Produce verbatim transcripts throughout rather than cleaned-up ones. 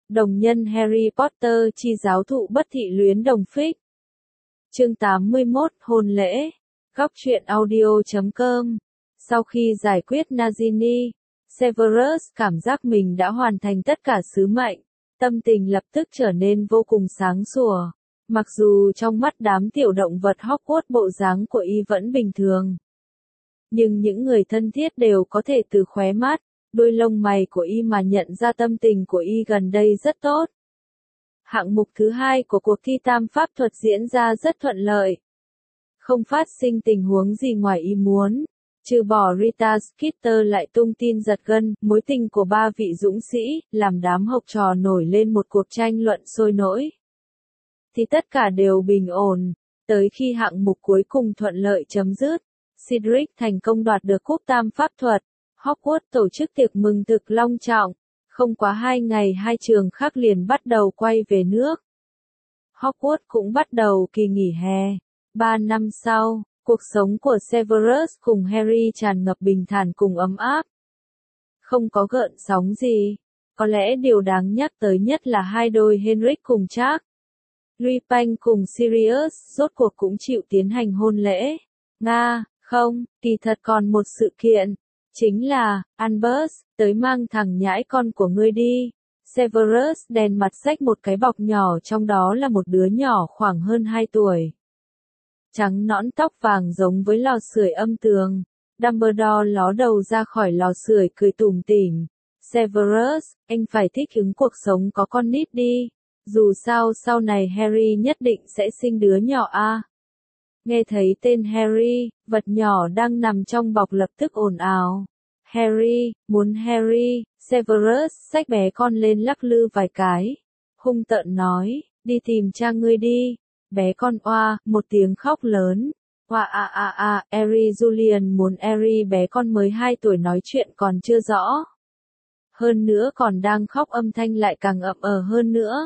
Đồng nhân Harry Potter chi giáo thụ bất thị luyến đồng phích. Chương tám mươi mốt Hôn lễ. Góc truyện audio chấm com. Sau khi giải quyết Nagini, Severus cảm giác mình đã hoàn thành tất cả sứ mệnh, tâm tình lập tức trở nên vô cùng sáng sủa. Mặc dù trong mắt đám tiểu động vật Hogwarts bộ dáng của y vẫn bình thường, nhưng những người thân thiết đều có thể từ khóe mắt, đuôi lông mày của y mà nhận ra tâm tình của y gần đây rất tốt. Hạng mục thứ hai của cuộc thi tam pháp thuật diễn ra rất thuận lợi. Không phát sinh tình huống gì ngoài ý muốn, trừ bỏ Rita Skeeter lại tung tin giật gân, mối tình của ba vị dũng sĩ, làm đám học trò nổi lên một cuộc tranh luận sôi nổi. Thì tất cả đều bình ổn, tới khi hạng mục cuối cùng thuận lợi chấm dứt, Cedric thành công đoạt được cúp tam pháp thuật. Hogwarts tổ chức tiệc mừng thực long trọng, không quá hai ngày hai trường khác liền bắt đầu quay về nước. Hogwarts cũng bắt đầu kỳ nghỉ hè. Ba năm sau, cuộc sống của Severus cùng Harry tràn ngập bình thản cùng ấm áp. Không có gợn sóng gì. Có lẽ điều đáng nhắc tới nhất là hai đôi Henrik cùng Charles. Lupin cùng Sirius rốt cuộc cũng chịu tiến hành hôn lễ. Nga, không, kỳ thật còn một sự kiện. Chính là, Albus, tới mang thằng nhãi con của ngươi đi. Severus đèn mặt xách một cái bọc nhỏ, trong đó là một đứa nhỏ khoảng hơn hai tuổi. Trắng nõn tóc vàng giống với lò sưởi âm tường. Dumbledore ló đầu ra khỏi lò sưởi cười tủm tỉm. Severus, anh phải thích ứng cuộc sống có con nít đi. Dù sao sau này Harry nhất định sẽ sinh đứa nhỏ a. À. Nghe thấy tên Harry, vật nhỏ đang nằm trong bọc lập tức ồn ào. Harry, muốn Harry, Severus xách bé con lên lắc lư vài cái. Hung tợn nói, đi tìm cha ngươi đi. Bé con oa, một tiếng khóc lớn. Oa a a a, Harry Julian muốn Harry bé con mới hai tuổi nói chuyện còn chưa rõ. Hơn nữa còn đang khóc âm thanh lại càng ậm ờ hơn nữa.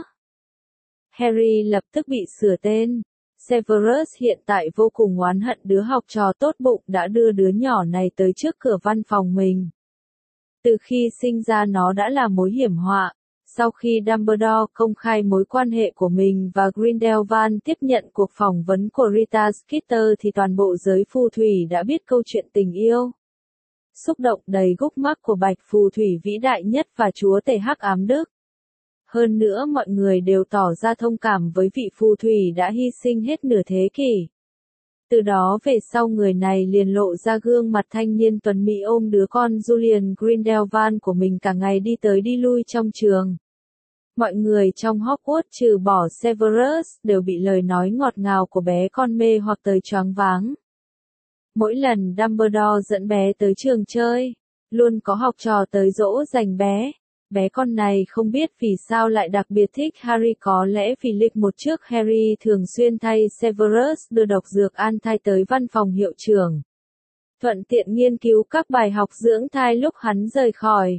Harry lập tức bị sửa tên. Severus hiện tại vô cùng oán hận đứa học trò tốt bụng đã đưa đứa nhỏ này tới trước cửa văn phòng mình. Từ khi sinh ra nó đã là mối hiểm họa. Sau khi Dumbledore công khai mối quan hệ của mình và Grindelwald tiếp nhận cuộc phỏng vấn của Rita Skeeter thì toàn bộ giới phù thủy đã biết câu chuyện tình yêu. Xúc động đầy gúc mắc của bạch phù thủy vĩ đại nhất và chúa tể hắc ám Đức. Hơn nữa mọi người đều tỏ ra thông cảm với vị phù thủy đã hy sinh hết nửa thế kỷ. Từ đó về sau người này liền lộ ra gương mặt thanh niên tuấn mỹ ôm đứa con Julian Grindelwald của mình cả ngày đi tới đi lui trong trường. Mọi người trong Hogwarts trừ bỏ Severus đều bị lời nói ngọt ngào của bé con mê hoặc tới choáng váng. Mỗi lần Dumbledore dẫn bé tới trường chơi, luôn có học trò tới dỗ dành bé. Bé con này không biết vì sao lại đặc biệt thích Harry, có lẽ vì lịch một trước Harry thường xuyên thay Severus đưa độc dược an thai tới văn phòng hiệu trưởng. Thuận tiện nghiên cứu các bài học dưỡng thai lúc hắn rời khỏi.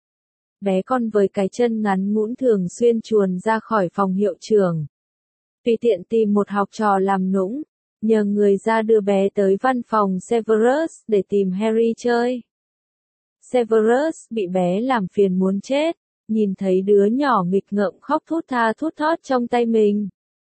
Bé con với cái chân ngắn ngũn thường xuyên chuồn ra khỏi phòng hiệu trưởng. Tùy tiện tìm một học trò làm nũng, nhờ người ra đưa bé tới văn phòng Severus để tìm Harry chơi. Severus bị bé làm phiền muốn chết, nhìn thấy đứa nhỏ nghịch ngợm khóc thút tha thút thót trong tay mình.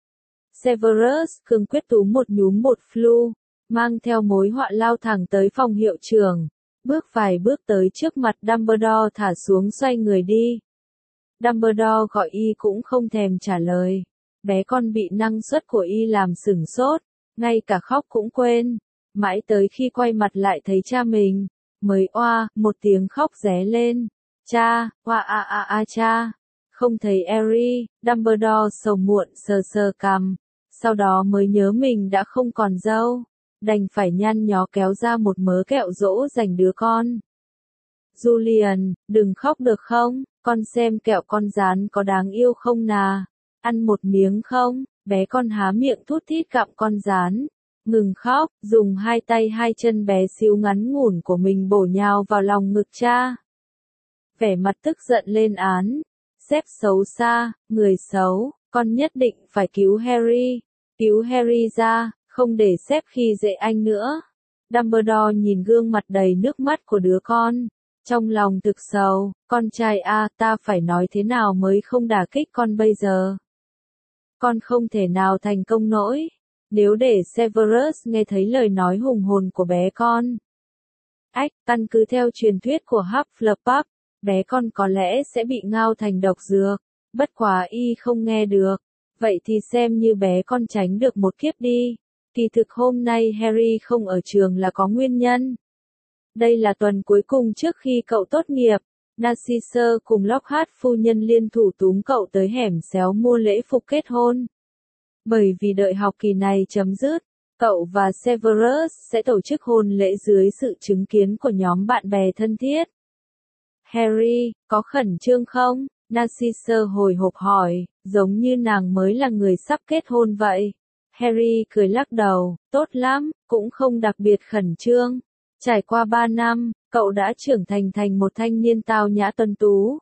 Severus cương quyết túm một nhúm bột flu, mang theo mối họa lao thẳng tới phòng hiệu trưởng, bước vài bước tới trước mặt Dumbledore thả xuống xoay người đi. Dumbledore gọi y cũng không thèm trả lời, bé con bị năng suất của y làm sửng sốt, ngay cả khóc cũng quên, mãi tới khi quay mặt lại thấy cha mình. Mới oa, một tiếng khóc ré lên. Cha, oa a a a cha. Không thấy Harry, Dumbledore sầu muộn sờ sờ cằm. Sau đó mới nhớ mình đã không còn dâu. Đành phải nhăn nhó kéo ra một mớ kẹo dỗ dành đứa con. Julian, đừng khóc được không? Con xem kẹo con rán có đáng yêu không nà? Ăn một miếng không? Bé con há miệng thút thít gặm con rán. Ngừng khóc, dùng hai tay hai chân bé xíu ngắn ngủn của mình bổ nhào vào lòng ngực cha. Vẻ mặt tức giận lên án. Sếp xấu xa, người xấu, con nhất định phải cứu Harry. Cứu Harry ra, không để sếp khi dễ anh nữa. Dumbledore nhìn gương mặt đầy nước mắt của đứa con. Trong lòng thực sầu, con trai a, ta phải nói thế nào mới không đả kích con bây giờ? Con không thể nào thành công nổi, nếu để Severus nghe thấy lời nói hùng hồn của bé con. Ách, căn cứ theo truyền thuyết của Hufflepuff, bé con có lẽ sẽ bị ngao thành độc dược, bất quá y không nghe được. Vậy thì xem như bé con tránh được một kiếp đi. Kỳ thực hôm nay Harry không ở trường là có nguyên nhân. Đây là tuần cuối cùng trước khi cậu tốt nghiệp. Narcissa cùng Lockhart phu nhân liên thủ túm cậu tới hẻm xéo mua lễ phục kết hôn. Bởi vì đợi học kỳ này chấm dứt, cậu và Severus sẽ tổ chức hôn lễ dưới sự chứng kiến của nhóm bạn bè thân thiết. Harry, có khẩn trương không? Narcissa hồi hộp hỏi, giống như nàng mới là người sắp kết hôn vậy. Harry cười lắc đầu, tốt lắm, cũng không đặc biệt khẩn trương. Trải qua ba năm, cậu đã trưởng thành thành một thanh niên tao nhã tuấn tú.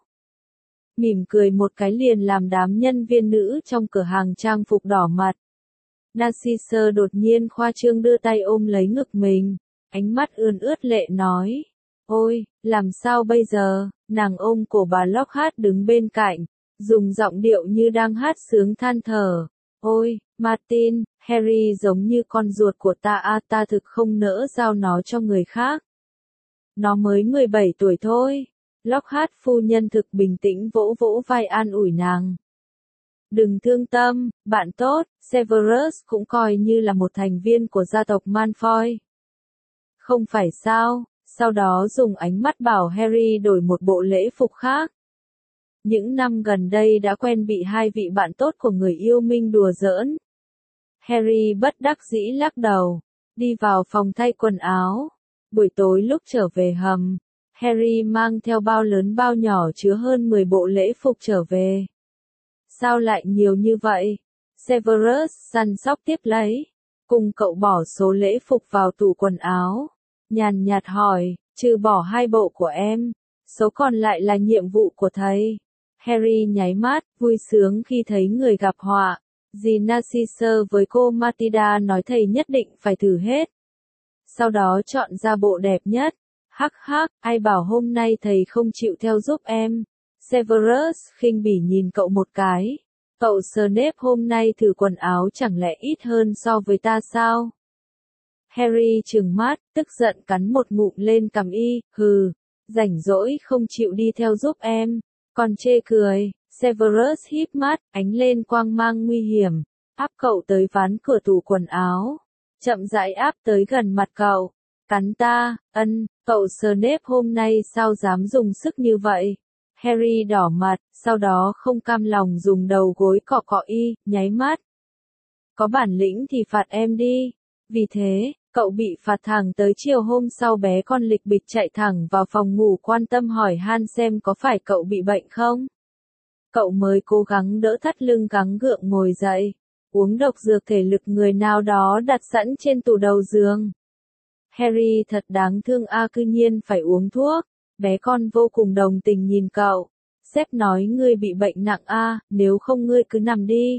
Mỉm cười một cái liền làm đám nhân viên nữ trong cửa hàng trang phục đỏ mặt. Narcissa đột nhiên khoa trương đưa tay ôm lấy ngực mình, ánh mắt ươn ướt lệ nói. Ôi, làm sao bây giờ? Nàng ôm cổ bà Lockhart đứng bên cạnh, dùng giọng điệu như đang hát sướng than thở. Ôi, Martin, Harry giống như con ruột của ta a, ta thực không nỡ giao nó cho người khác. Nó mới mười bảy tuổi thôi. Lockhart phu nhân thực bình tĩnh vỗ vỗ vai an ủi nàng. Đừng thương tâm, bạn tốt, Severus cũng coi như là một thành viên của gia tộc Malfoy. Không phải sao? Sau đó dùng ánh mắt bảo Harry đổi một bộ lễ phục khác. Những năm gần đây đã quen bị hai vị bạn tốt của người yêu Minh đùa giỡn. Harry bất đắc dĩ lắc đầu, đi vào phòng thay quần áo. Buổi tối lúc trở về hầm, Harry mang theo bao lớn bao nhỏ chứa hơn mười bộ lễ phục trở về. Sao lại nhiều như vậy? Severus săn sóc tiếp lấy, cùng cậu bỏ số lễ phục vào tủ quần áo. Nhàn nhạt hỏi, trừ bỏ hai bộ của em, số còn lại là nhiệm vụ của thầy. Harry nháy mắt, vui sướng khi thấy người gặp họa. Dì Narcissa với cô Matilda nói thầy nhất định phải thử hết. Sau đó chọn ra bộ đẹp nhất. Hắc hắc, ai bảo hôm nay thầy không chịu theo giúp em. Severus khinh bỉ nhìn cậu một cái. Cậu Snape hôm nay thử quần áo chẳng lẽ ít hơn so với ta sao? Harry trừng mắt, tức giận cắn một ngụm lên cằm y, hừ, rảnh rỗi không chịu đi theo giúp em, còn chê cười. Severus híp mắt, ánh lên quang mang nguy hiểm, áp cậu tới ván cửa tủ quần áo, chậm rãi áp tới gần mặt cậu, cắn ta, ân, cậu Snape hôm nay sao dám dùng sức như vậy? Harry đỏ mặt, sau đó không cam lòng dùng đầu gối cọ cọ y, nháy mắt. Có bản lĩnh thì phạt em đi. Vì thế, cậu bị phạt thẳng tới chiều hôm sau bé con lịch bịch chạy thẳng vào phòng ngủ quan tâm hỏi han xem có phải cậu bị bệnh không? Cậu mới cố gắng đỡ thắt lưng gắng gượng ngồi dậy, uống độc dược thể lực người nào đó đặt sẵn trên tủ đầu giường. Harry thật đáng thương a, cư nhiên phải uống thuốc. Bé con vô cùng đồng tình nhìn cậu. Sếp nói ngươi bị bệnh nặng a, nếu không ngươi cứ nằm đi.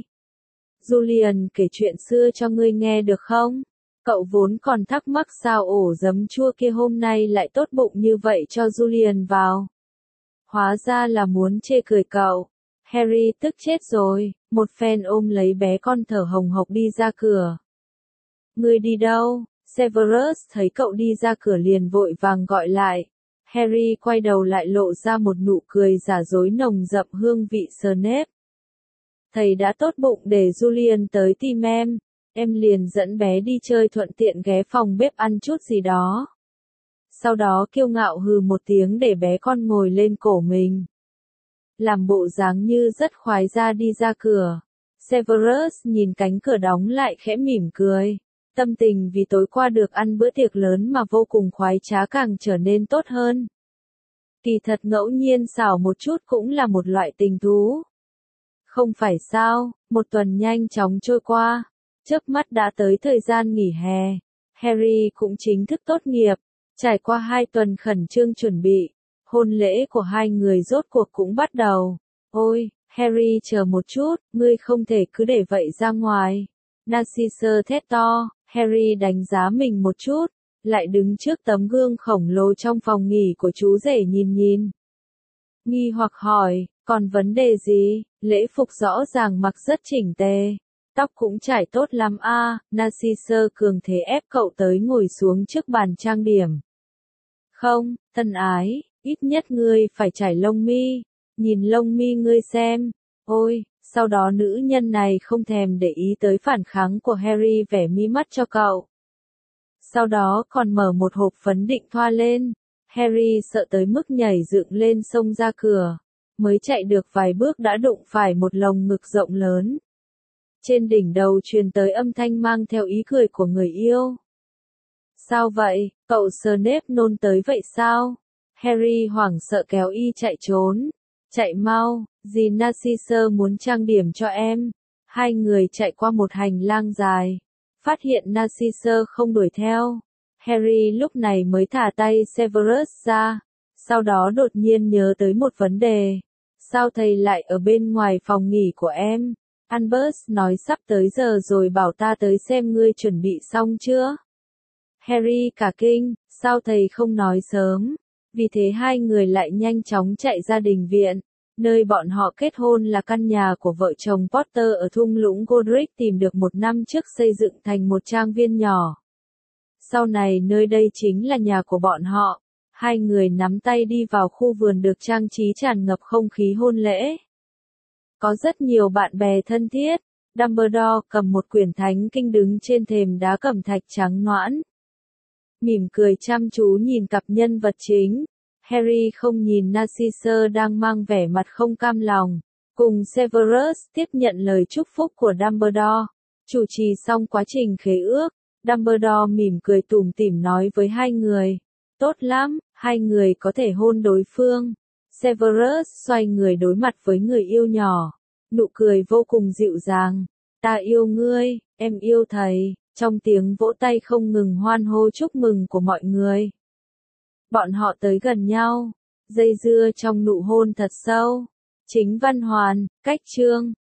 Julian kể chuyện xưa cho ngươi nghe được không? Cậu vốn còn thắc mắc sao ổ giấm chua kia hôm nay lại tốt bụng như vậy cho Julian vào. Hóa ra là muốn chê cười cậu. Harry tức chết rồi, một phen ôm lấy bé con thở hồng hộc đi ra cửa. Ngươi đi đâu? Severus thấy cậu đi ra cửa liền vội vàng gọi lại. Harry quay đầu lại lộ ra một nụ cười giả dối nồng đậm hương vị Snape. Thầy đã tốt bụng để Julian tới tìm em, em liền dẫn bé đi chơi thuận tiện ghé phòng bếp ăn chút gì đó. Sau đó kiêu ngạo hừ một tiếng để bé con ngồi lên cổ mình. Làm bộ dáng như rất khoái ra đi ra cửa. Severus nhìn cánh cửa đóng lại khẽ mỉm cười. Tâm tình vì tối qua được ăn bữa tiệc lớn mà vô cùng khoái trá càng trở nên tốt hơn. Kỳ thật ngẫu nhiên xảo một chút cũng là một loại tình thú. Không phải sao, một tuần nhanh chóng trôi qua, chớp mắt đã tới thời gian nghỉ hè. Harry cũng chính thức tốt nghiệp, trải qua hai tuần khẩn trương chuẩn bị, hôn lễ của hai người rốt cuộc cũng bắt đầu. Ôi, Harry chờ một chút, ngươi không thể cứ để vậy ra ngoài. Narcissa thét to. Harry đánh giá mình một chút, lại đứng trước tấm gương khổng lồ trong phòng nghỉ của chú rể nhìn nhìn. Nghi hoặc hỏi, còn vấn đề gì? Lễ phục rõ ràng mặc rất chỉnh tề. Tóc cũng trải tốt lắm a. À. Narcissus cường thế ép cậu tới ngồi xuống trước bàn trang điểm. Không, thân ái, ít nhất ngươi phải trải lông mi. Nhìn lông mi ngươi xem. Ôi, sau đó nữ nhân này không thèm để ý tới phản kháng của Harry vẽ mi mắt cho cậu. Sau đó còn mở một hộp phấn định thoa lên. Harry sợ tới mức nhảy dựng lên xông ra cửa. Mới chạy được vài bước đã đụng phải một lồng ngực rộng lớn. Trên đỉnh đầu truyền tới âm thanh mang theo ý cười của người yêu. Sao vậy, cậu Snape nôn tới vậy sao? Harry hoảng sợ kéo y chạy trốn. Chạy mau, dì Narcissus muốn trang điểm cho em. Hai người chạy qua một hành lang dài. Phát hiện Narcissus không đuổi theo. Harry lúc này mới thả tay Severus ra. Sau đó đột nhiên nhớ tới một vấn đề. Sao thầy lại ở bên ngoài phòng nghỉ của em? Albus nói sắp tới giờ rồi bảo ta tới xem ngươi chuẩn bị xong chưa? Harry cả kinh, sao thầy không nói sớm? Vì thế hai người lại nhanh chóng chạy ra đình viện. Nơi bọn họ kết hôn là căn nhà của vợ chồng Potter ở thung lũng Godric tìm được một năm trước xây dựng thành một trang viên nhỏ. Sau này nơi đây chính là nhà của bọn họ. Hai người nắm tay đi vào khu vườn được trang trí tràn ngập không khí hôn lễ. Có rất nhiều bạn bè thân thiết. Dumbledore cầm một quyển thánh kinh đứng trên thềm đá cẩm thạch trắng nõn. Mỉm cười chăm chú nhìn cặp nhân vật chính. Harry không nhìn Narcissus đang mang vẻ mặt không cam lòng. Cùng Severus tiếp nhận lời chúc phúc của Dumbledore. Chủ trì xong quá trình khế ước. Dumbledore mỉm cười tủm tỉm nói với hai người. Tốt lắm, hai người có thể hôn đối phương. Severus xoay người đối mặt với người yêu nhỏ. Nụ cười vô cùng dịu dàng. Ta yêu ngươi, em yêu thầy. Trong tiếng vỗ tay không ngừng hoan hô chúc mừng của mọi người. Bọn họ tới gần nhau. Dây dưa trong nụ hôn thật sâu. Chính văn hoàn, cách chương.